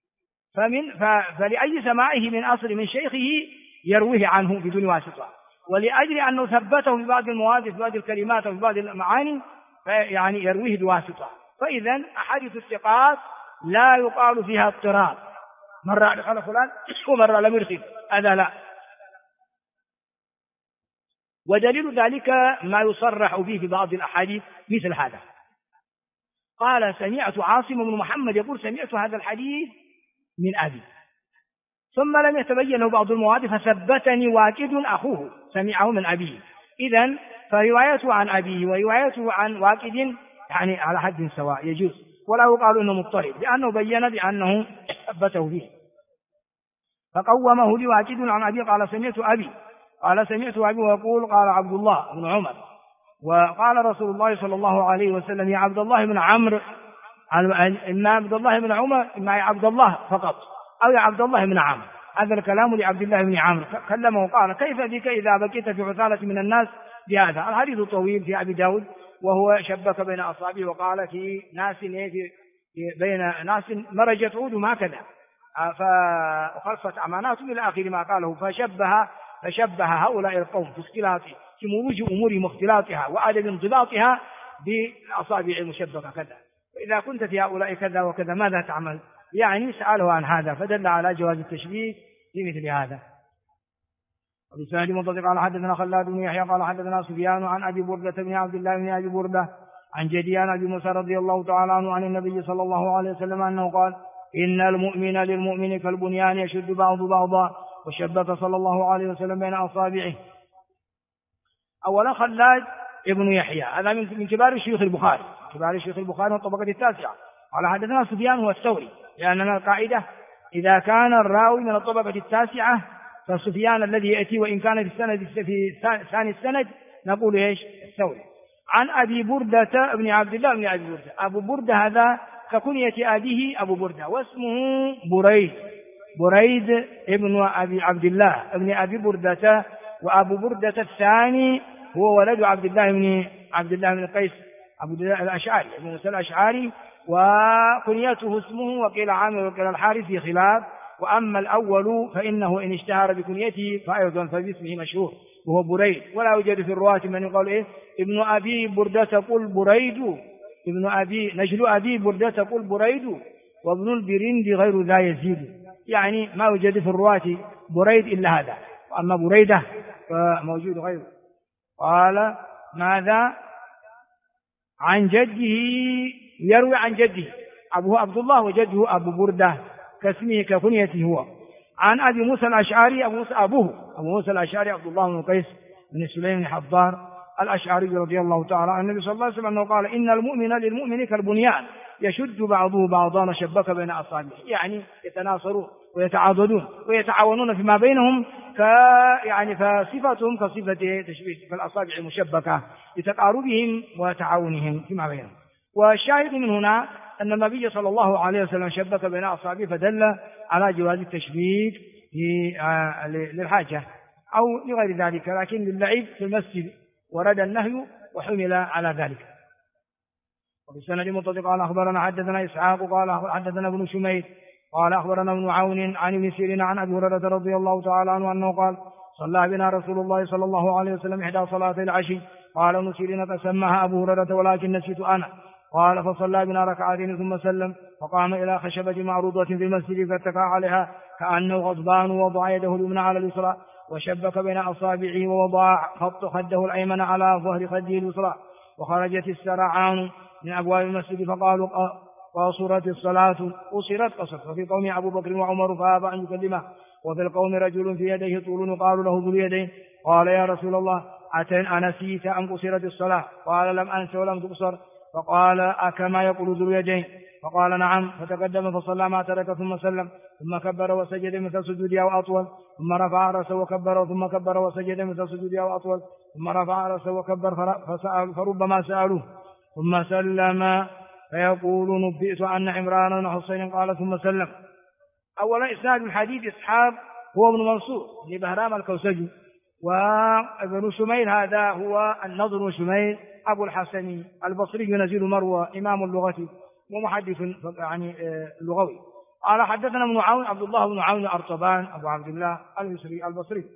فلأي سماعه من أصل من شيخه يرويه عنه بدون واسطة، ولأجل أنه ثبته في بعض المواضع في بعض الكلمات وفي بعض المعاني يعني يرويه بواسطة. فإذا أحاديث الثقات لا يقال فيها اضطراب مرة أدخل فلان ومرة لم يرسل هذا لا. ودليل ذلك ما يصرح به في بعض الأحاديث مثل هذا. قال سمعت عاصم بن محمد يقول سمعت هذا الحديث من أبي ثم لم يتبين له بعض المواضع فثبتني واكد أخوه سمعه من أبيه. إذن فروايته عن أبيه وروايته عن واكد يعني على حد سواء يجوز ولا يقال إنه مضطرب لأنه بين بأنه ثبته فيه. فقومه لواجد عن أبي قال سمعت أبي ويقول قال عبد الله بن عمر وقال رسول الله صلى الله عليه وسلم يا عبد الله بن عمرو، إما عبد الله بن عمر إما عبد الله فقط أو يا عبد الله بن عمرو. هذا الكلام لعبد الله بن عمرو، كلمه قال كيف بك إذا بكيت في عثالة من الناس بهذا. الحديث طويل في أبي داود، وهو شبك بين أصابعه وقال في ناس بين ناس مرجت عودهم هكذا فخلصت أماناتهم إلى آخر ما قاله. فشبه هؤلاء القوم في اختلاط في مروج أمورهم واختلاطها وعدم انضباطها بالأصابع المشبكة كذا. وإذا كنت في هؤلاء كذا وكذا ماذا تعمل؟ يعني سأله عن هذا، فدل على جواز التشبيه في مثل هذا. وبسند منطق قال حدثنا خلاد بن يحيى قال حدثنا سفيان عن أبي بردة بن عبد الله بن أبي بردة عن جدي عن أبي موسى رضي الله تعالى عنه عن النبي صلى الله عليه وسلم أنه قال إن المؤمن للمؤمن كالبنيان يشد بعض بعضا، وشبك صلى الله عليه وسلم بين أصابعه. أولا خلاد ابن يحيى هذا من كبار شيوخ البخاري والطبقة التاسعة. قال حدثنا سفيان هو الثوري، لأننا القاعدة إذا كان الراوي من الطبقة التاسعة فسفيان الذي يأتي وإن كان في ثاني السند نقول إيش الثوري. عن أبي بردة ابن عبد الله بن أبي بردة. أبو بردة هذا ككنية أبيه أبو بردة، واسمه بريد ابن أبي عبد الله ابن أبي بردة. وأبو بردة الثاني هو ولد عبد الله بن قيس أبو الأشعري ابن موسى الأشعري، وكنيته اسمه وقيل عامر وقيل الحارث في خلاف. وأما الأول فإنه إن اشتهر بكنيته فأيضا فباسمه مشهور وهو بريد، ولا يوجد في الرواة من يقول ابن أبي بردة قل بريد، ابن أبي نجل أبي بردة قل بريد، وابن البرند غير ذا يزيد، يعني ما يوجد في الرواة بريد إلا هذا، وأما بريدة فموجود غيره. قال ماذا عن جده، يروي عن جده أبوه عبد الله وجده أبو بردة كاسمه ككنيته هو. عن أبي موسى الأشعري أبو موسى الأشعري عبد الله بن قيس بن سليم بن حضار الأشعري رضي الله تعالى عن النبي صلى الله عليه وسلم أنه قال إن المؤمن للمؤمن كالبنيان يشد بعضه بعضا وشبك بين أصابعه، يعني يتناصرون ويتعاضدون ويتعاونون فيما بينهم يعني فصفتهم كصفة تشبيه في الأصابع المشبكة لتقاربهم وتعاونهم فيما بينهم. والشاهد من هنا أن النبي صلى الله عليه وسلم شبك بين أصابعه، فدل على جواز التشبيك للحاجة أو لغير ذلك، لكن للعب في المسجد ورد النهي وحمل على ذلك. وبالسند متصل قال أخبرنا حدثنا إسحاق قال حدثنا ابن شميل قال أخبرنا ابن عون عن ابن سيرين عن أبي هريرة رضي الله تعالى عنه أنه قال صلى بنا رسول الله صلى الله عليه وسلم إحدى صلاتي العشي. قال ابن سيرين فسماها أبو هريرة ولكن نسيت أنا. قال فصلى بنا ركعتين ثم سلم، فقام إلى خشبة معروضة في المسجد فاتكى عليها كأنه غضبان، ووضع يده اليمنى على اليسرى وشبك بين أصابعه، ووضع خط خده الأيمن على ظهر خده اليسرى. وخرجت السرعان من أبواب المسجد فقالوا قصرت الصلاة، قصرت. وفي قوم أبو بكر وعمر فأبى أن يكلمه، وفي القوم رجل في يديه طول يقال له ذو اليدين. قال يا رسول الله أنسيت أم قصرت الصلاة؟ قال لم أنس ولم تقصر. فقال أكما يقول ذو اليدين؟ فقال نعم. فتقدم فصلى ما ترك ثم سلم، ثم كبر وسجد مثل سجوده أو أطول، ثم رفع رأسه وكبر، ثم كبر وسجد مثل سجوده أو أطول، ثم رفع رأسه وكبر فربما سألوه ثم سلم فيقول نبئت أن عمران بن حسين قال ثم سلم. أولا إسناد الحديث إسحاق هو ابن منصور لبهرام الكوسجي، وابن شميل هذا هو النضر بن شميل أبو الحسن البصري نزيل مروى إمام اللغة ومحدث يعني لغوي. قال حدثنا ابن عون عبد الله بن عون أرطبان أبو عبد الله المصري البصري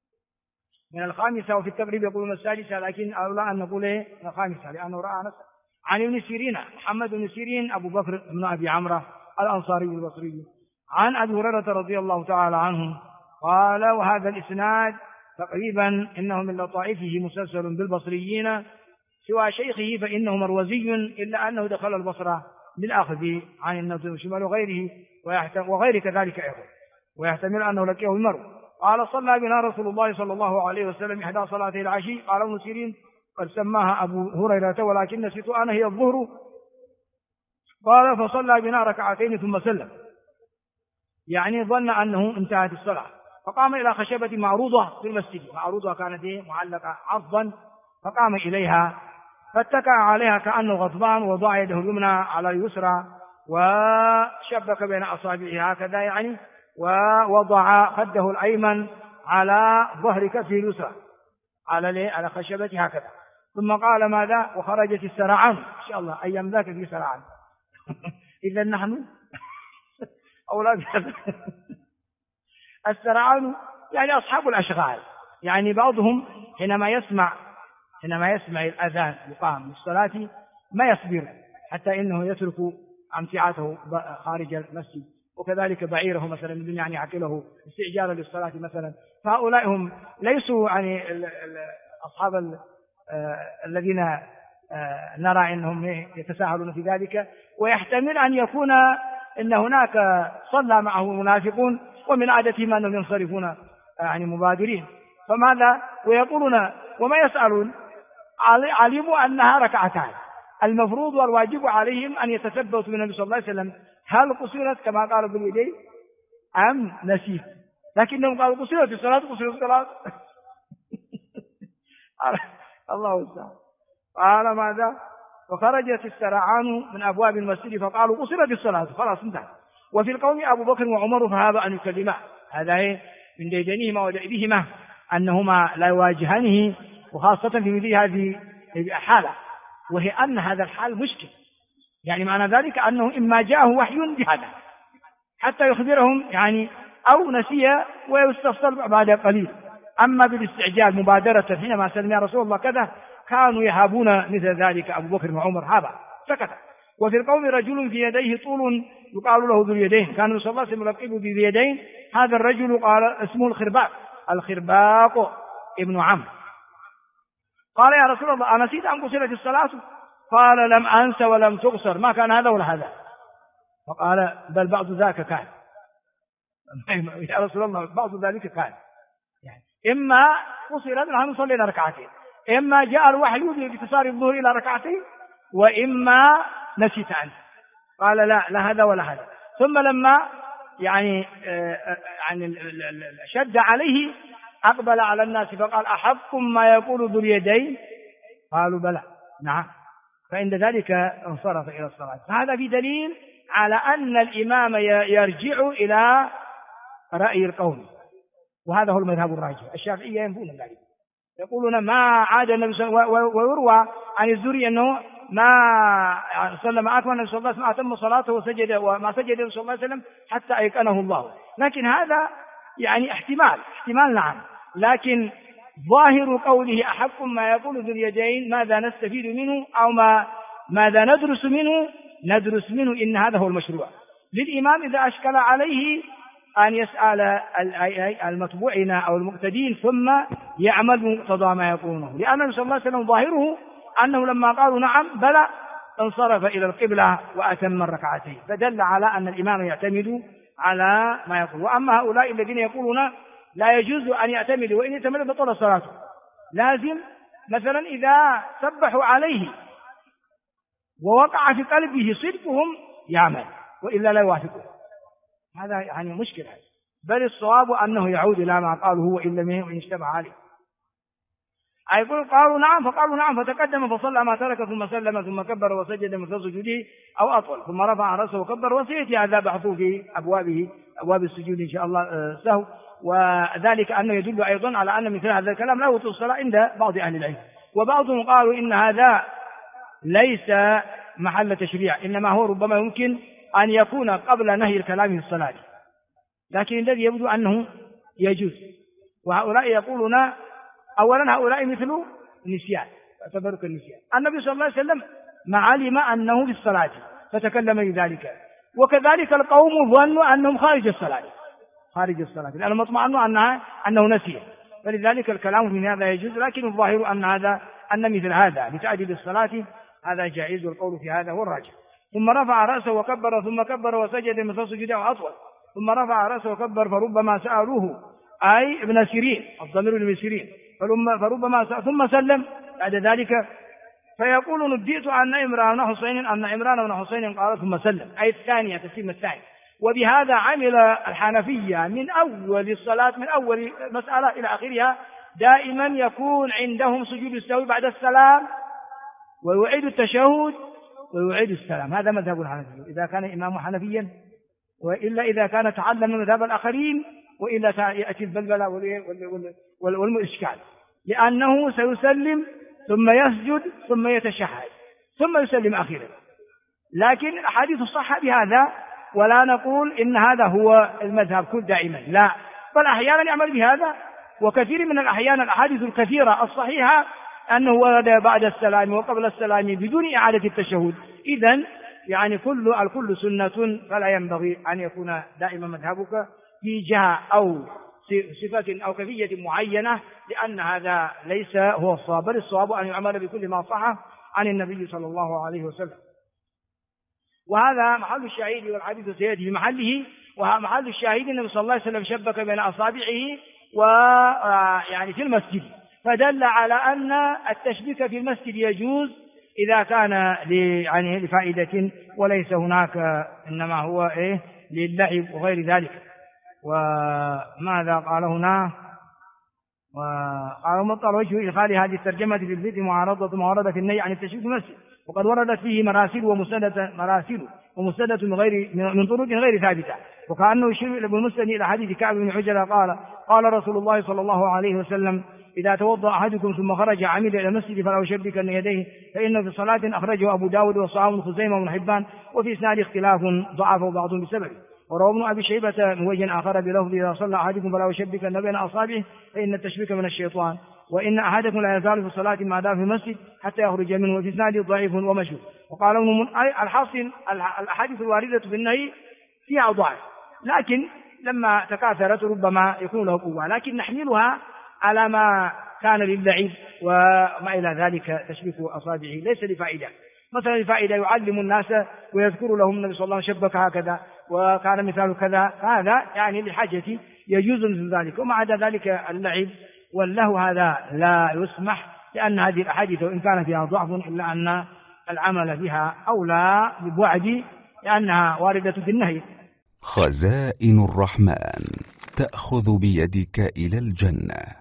من الخامسة، وفي التقريب يقولون السادسة، لكن أولى أن نقول الخامسة لأنه رأى نفسه. عن ابن سيرين محمد بن سيرين أبو بكر بن أبي عمرو الأنصاري البصري عن أبي هريرة رضي الله تعالى عنه قال وهذا الإسناد تقريبا إنه من لطائفه مسلسل بالبصريين سوى شيخه فإنه مروزي، إلا أنه دخل البصرة بالأخذ عن النضر والشمال وغير كذلك أيضا، ويحتمل أنه لقيه المرو. قال صلى بنا رسول الله صلى الله عليه وسلم إحدى صلاتي العشي. قال ابن سيرين قد سماها أبو هريرة ولكن نسيت أنا هي الظهر. قال فصلى بنا ركعتين ثم سلم، يعني ظن أنه انتهت الصلاة، فقام إلى خشبة معروضة في المسجد، معروضة كانت معلقة عرضا، فقام إليها فاتكأ عليها كأنه غضبان، وضع يده اليمنى على اليسرى وشبك بين أصابعه هكذا يعني، ووضع خده الأيمن على ظهر كفه اليسرى على خشبته هكذا، ثم قال ماذا؟ وخرجت السرعان. إن شاء الله أيام ذاك في سرعان إذا نحن أولاد السرعان يعني أصحاب الأشغال، يعني بعضهم حينما يسمع الأذان يقام للصلاة ما يصبر حتى إنه يترك أمتعته خارج المسجد، وكذلك بعيره مثلا بدون يعني عقله استعجالا للصلاة مثلا. فهؤلاء هم ليسوا يعني أصحاب الذين نرى أنهم يتساهلون في ذلك، ويحتمل أن يكون إن هناك صلى معه منافقون ومن عادتهم أنهم ينصرفون يعني مبادرين، فماذا ويقولون وما يسألون، علموا أنها ركعتان، المفروض والواجب عليهم أن يتثبتوا من النبي صلى الله عليه وسلم هل قصرت كما قالوا باليدين أم نسيت، لكنهم قالوا قصرت الصلاة الله المستعان. قال ماذا؟ وخرجت السرعان من أبواب المسجد فقالوا قصرت الصلاة خلاص انتهى. وفي القوم أبو بكر وعمر فهذا أن يكلما، هذا من ديدنهما ودئبهما أنهما لا يواجهانه، وخاصة في مثل هذه الحالة، وهي أن هذا الحال مشكل، يعني معنى ذلك أنه إما جاءه وحي بهذا حتى يخبرهم يعني أو نسي ويستفصل بعد قليل، أما بالاستعجال مبادرة حينما سلم يا رسول الله كذا كانوا يهابون مثل ذلك أبو بكر وعمر هابا سكت. وفي القوم رجل في يديه طول يقال له ذو اليدين، كانوا صلى الله عليه وسلم يلقبه بذي اليدين، هذا الرجل قال اسمه الخرباق ابن عمرو. قال يا رسول الله أنسيت أن قصرت الصلاة؟ قال لم أنس ولم تقصر، ما كان هذا ولا هذا. فقال بل بعض ذاك كان يا رسول الله بعض ذلك كان، يعني إما قصرت نحن صلينا ركعتين، إما جاء الوحي باختصار الظهر إلى ركعتين، وإما نسيت عنه. قال لا هذا ولا هذا. ثم لما يعني شد عليه أقبل على الناس فقال أحقكم ما يقول ذو اليدين؟ قالوا بلى نعم، فعند ذلك انصرف إلى الصلاة. فهذا في دليل على أن الإمام يرجع إلى رأي القوم، وهذا هو المذهب الراجح. الشافعية ينفون ذلك، يقولون ما عاد النبي صلى الله عليه وسلم، ويروى عن الزهري أنه ما صلى ما أكمل النبي صلى الله عليه وسلم أتم صلاته وسجد وما سجد النبي صلى الله عليه وسلم حتى أيقنه الله. لكن هذا يعني احتمال نعم، لكن ظاهر قوله أحق ما يقول ذو اليدين ماذا نستفيد منه أو ماذا ندرس منه إن هذا هو المشروع للإمام إذا أشكل عليه أن يسأل المتبوعين أو المقتدين ثم يعمل مقتضى ما يقولونه، لأن النبي صلى الله عليه وسلم ظاهره أنه لما قالوا نعم بلى انصرف إلى القبلة وأتم الركعتين، فدل على أن الإمام يعتمد على ما يقول. وأما هؤلاء الذين يقولون لا يجوز أن يعتمد وإن يعتمد بطل صلاته، لازم مثلا إذا سبحوا عليه ووقع في قلبه صدقهم يعمل وإلا لا يوافقه، هذا يعني مشكلة. بل الصواب أنه يعود إلى ما قاله هو إن لم وإن اشتبه عليه. يقول قالوا نعم فقالوا نعم فتقدم فصلى ما ترك ثم سلم ثم كبر وسجد مثل سجوده أو أطول ثم رفع رأسه وكبر، وسيأتي هذا بحثه في أبواب السجود إن شاء الله سهو. وذلك أنه يدل أيضا على أن مثل هذا الكلام لا يبطل الصلاة عند بعض أهل العلم. وبعضهم قالوا إن هذا ليس محل تشريع، إنما هو ربما يمكن أن يكون قبل نهي الكلام في الصلاة، لكن الذي يبدو أنه يجوز. وهؤلاء يقولون أولا هؤلاء مثل النسيان، اعتبروا كالنسيان. النبي صلى الله عليه وسلم ما علم أنه في الصلاة فتكلم بذلك، وكذلك القوم ظنوا أنهم خارج الصلاة لأنهم اطمأنوا أنه نسي، فلذلك الكلام في هذا يجوز، لكن الظاهر أن مثل هذا لتعديل الصلاة هذا جائز، والقول في هذا هو الراجح. ثم رفع رأسه وكبر ثم كبر وسجد مثل سجوده أطول ثم رفع رأسه وكبر فربما سألوه أي ابن سيرين، الضمير ابن سيرين، فربما ثم سلم بعد ذلك، فيقول نبئت أن عمران بن حسين قال ثم سلم، أي الثانية تسليم الثاني. وبهذا عمل الحنفية من أول الصلاة، من أول مسألة إلى آخرها، دائما يكون عندهم سجود السهو بعد السلام، ويعيد التشهد ويعيد السلام. هذا مذهب الحنفية إذا كان إمام حنفيا، وإلا إذا كان تعلم من مذهب الآخرين، وإلا يأتي البلبلة والإشكال، لأنه سيسلم ثم يسجد ثم يتشهد ثم يسلم أخيرا. لكن الأحاديث الصحة بهذا، ولا نقول إن هذا هو المذهب كل دائما، لا، بل أحيانا يعمل بهذا. وكثير من الأحيان الأحاديث الكثيرة الصحيحة أنه ورد بعد السلام وقبل السلام بدون إعادة التشهد. إذن يعني الكل سنة، فلا ينبغي أن يكون دائما مذهبك في جهة أو صفة أو كيفية معينة، لأن هذا ليس هو الصواب، بل الصواب أن يعمل بكل ما صح عن النبي صلى الله عليه وسلم. وهذا محل الشاهد، والحديث سيأتي في محله. ومحل الشاهد النبي صلى الله عليه وسلم شبك بين أصابعه ويعني في المسجد، فدل على أن التشبيك في المسجد يجوز إذا كان يعني لفائدة، وليس هناك إنما هو للعب وغير ذلك. وماذا قال هنا؟ وقال مطلع وجه إدخال هذه الترجمة في البيت معارضة ما ورد في النهي عن التشبيك في المسجد، وقد وردت فيه مراسل ومسندة من طرق غير ثابتة، وكأنه يشير بالمسند إلى حديث كعب بن عجلة قال رسول الله صلى الله عليه وسلم: إذا توضأ أحدكم ثم خرج عمد إلى المسجد فلا يشبكن يديه، فإن في صلاة أخرجه أبو داود وصححه ابن خزيمة وابن حبان، وفي إسناد اختلاف ضعفه بعضهم بسببه. وروى ابن أبي شيبة من وجه آخر بلفظ: إذا صلى أحدكم فلا يشبكن بين أصابعه فإن التشبيك من الشيطان، وإن أحدكم لا يزال في الصلاة ما دام في المسجد حتى يخرج منه، وفي إسناد ضعيف ومشهور. وقال الحاصل الأحاديث الواردة في النهي فيها ضعف، لكن لما تكاثرت ربما يكون له قوة، لكن نحملها على ما كان للعب وما إلى ذلك. تشبيك أصابعه ليس لفائدة، مثلا لفائدة يعلم الناس ويذكر لهم النبي صلى الله عليه وسلم شبك هكذا وكان مثال كذا، هذا يعني لحاجة يجوز مثل ذلك. وما عدا ذلك اللعب واللهو هذا لا يسمح، لأن هذه الأحاديث وإن كان فيها ضعف إلا أن العمل بها أولى ببعد، لأنها واردة في النهي. خزائن الرحمن تأخذ بيدك إلى الجنة.